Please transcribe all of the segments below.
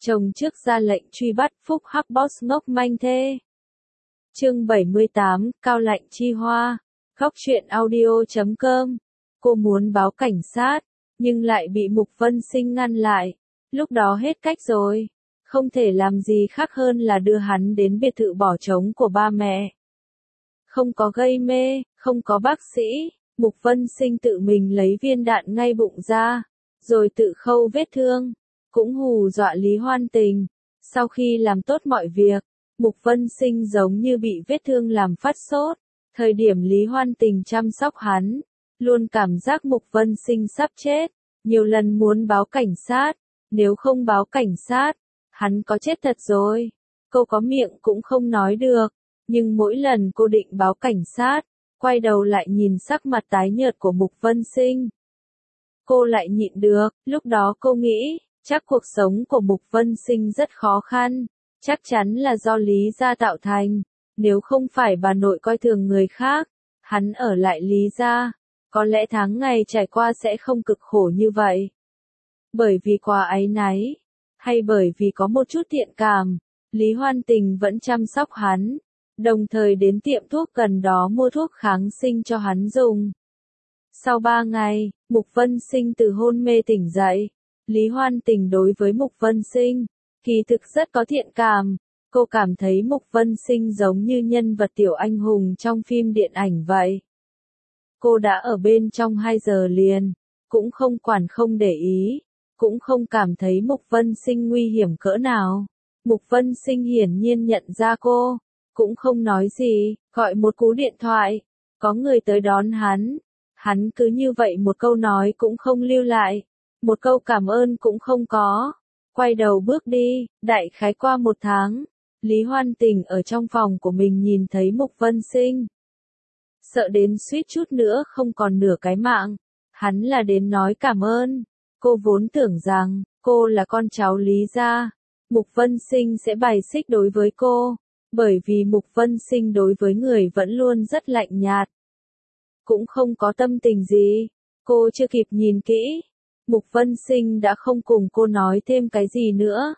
Chồng trước ra lệnh truy bắt Phúc Hắc Boss ngốc manh thê. Chương 78, Cao Lạnh Chi Hoa. Góc truyện audio.com. Cô muốn báo cảnh sát, nhưng lại bị Mục Vân Sinh ngăn lại. Lúc đó hết cách rồi. Không thể làm gì khác hơn là đưa hắn đến biệt thự bỏ trống của ba mẹ. Không có gây mê, không có bác sĩ, Mục Vân Sinh tự mình lấy viên đạn ngay bụng ra, rồi tự khâu vết thương, cũng hù dọa Lý Hoan Tình. Sau khi làm tốt mọi việc, Mục Vân Sinh giống như bị vết thương làm phát sốt. Thời điểm Lý Hoan Tình chăm sóc hắn, luôn cảm giác Mục Vân Sinh sắp chết, nhiều lần muốn báo cảnh sát, nếu không báo cảnh sát, hắn có chết thật rồi. Cô có miệng cũng không nói được, nhưng mỗi lần cô định báo cảnh sát, quay đầu lại nhìn sắc mặt tái nhợt của Mục Vân Sinh. Cô lại nhịn được, lúc đó cô nghĩ, chắc cuộc sống của Mục Vân Sinh rất khó khăn, chắc chắn là do Lý gia tạo thành, nếu không phải bà nội coi thường người khác, hắn ở lại Lý gia, có lẽ tháng ngày trải qua sẽ không cực khổ như vậy. Bởi vì quá áy náy, hay bởi vì có một chút thiện cảm, Lý Hoan Tình vẫn chăm sóc hắn, đồng thời đến tiệm thuốc gần đó mua thuốc kháng sinh cho hắn dùng. Sau 3 ngày, Mục Vân Sinh từ hôn mê tỉnh dậy. Lý Hoan Tình đối với Mục Vân Sinh, kỳ thực rất có thiện cảm. Cô cảm thấy Mục Vân Sinh giống như nhân vật tiểu anh hùng trong phim điện ảnh vậy. Cô đã ở bên trong 2 giờ liền, cũng không quản không để ý, cũng không cảm thấy Mục Vân Sinh nguy hiểm cỡ nào. Mục Vân Sinh hiển nhiên nhận ra cô, cũng không nói gì, gọi một cú điện thoại, có người tới đón hắn. Hắn cứ như vậy một câu nói cũng không lưu lại, một câu cảm ơn cũng không có, quay đầu bước đi. Đại khái qua 1 tháng, Lý Hoan Tình ở trong phòng của mình nhìn thấy Mục Vân Sinh. Sợ đến suýt chút nữa không còn nửa cái mạng, hắn là đến nói cảm ơn. Cô vốn tưởng rằng, cô là con cháu Lý gia, Mục Vân Sinh sẽ bài xích đối với cô, bởi vì Mục Vân Sinh đối với người vẫn luôn rất lạnh nhạt. Cũng không có tâm tình gì, cô chưa kịp nhìn kỹ, Mục Vân Sinh đã không cùng cô nói thêm cái gì nữa.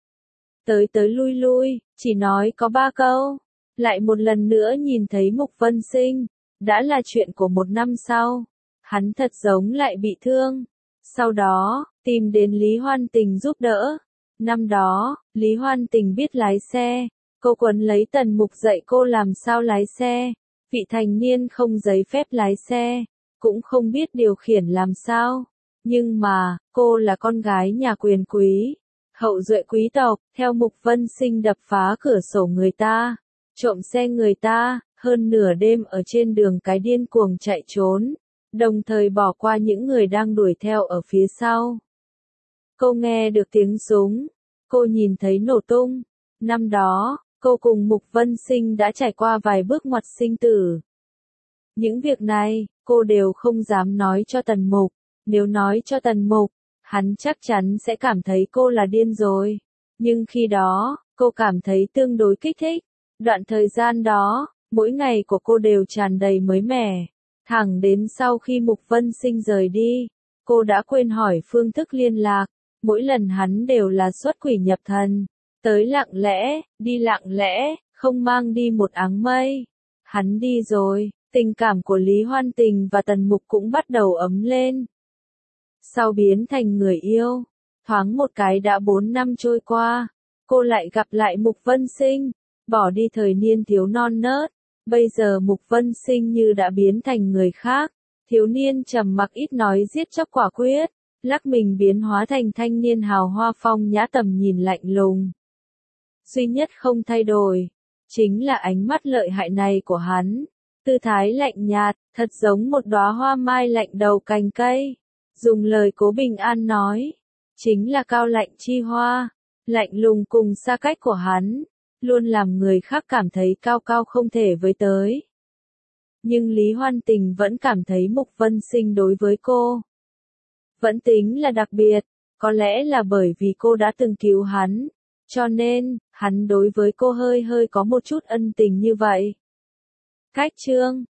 Tới tới lui lui, chỉ nói có 3 câu, lại một lần nữa nhìn thấy Mục Vân Sinh, đã là chuyện của 1 năm sau, hắn thật giống lại bị thương. Sau đó, tìm đến Lý Hoan Tình giúp đỡ. Năm đó, Lý Hoan Tình biết lái xe, cô quấn lấy Tần Mục dạy cô làm sao lái xe. Vị thành niên không giấy phép lái xe, cũng không biết điều khiển làm sao. Nhưng mà, cô là con gái nhà quyền quý, hậu duệ quý tộc, theo Mục Vân Sinh đập phá cửa sổ người ta, trộm xe người ta, hơn nửa đêm ở trên đường cái điên cuồng chạy trốn, đồng thời bỏ qua những người đang đuổi theo ở phía sau. Cô nghe được tiếng súng, cô nhìn thấy nổ tung. Năm đó, cô cùng Mục Vân Sinh đã trải qua vài bước ngoặt sinh tử. Những việc này, cô đều không dám nói cho Tần Mục. Nếu nói cho Tần Mục, hắn chắc chắn sẽ cảm thấy cô là điên rồi. Nhưng khi đó, cô cảm thấy tương đối kích thích. Đoạn thời gian đó, mỗi ngày của cô đều tràn đầy mới mẻ. Thẳng đến sau khi Mục Vân Sinh rời đi, cô đã quên hỏi phương thức liên lạc. Mỗi lần hắn đều là xuất quỷ nhập thần. Tới lặng lẽ, đi lặng lẽ, không mang đi một áng mây. Hắn đi rồi, tình cảm của Lý Hoan Tình và Tần Mục cũng bắt đầu ấm lên. Sau biến thành người yêu, thoáng một cái đã 4 năm trôi qua, cô lại gặp lại Mục Vân Sinh, bỏ đi thời niên thiếu non nớt. Bây giờ Mục Vân Sinh như đã biến thành người khác, thiếu niên trầm mặc ít nói giết chóc quả quyết, lắc mình biến hóa thành thanh niên hào hoa phong nhã tầm nhìn lạnh lùng. Duy nhất không thay đổi, chính là ánh mắt lợi hại này của hắn, tư thái lạnh nhạt, thật giống một đóa hoa mai lạnh đầu cành cây. Dùng lời Cố Bình An nói, chính là cao lạnh chi hoa, lạnh lùng cùng xa cách của hắn, luôn làm người khác cảm thấy cao cao không thể với tới. Nhưng Lý Hoan Tình vẫn cảm thấy Mục Vân Sinh đối với cô vẫn tính là đặc biệt, có lẽ là bởi vì cô đã từng cứu hắn, cho nên, hắn đối với cô hơi hơi có một chút ân tình như vậy. Cách chương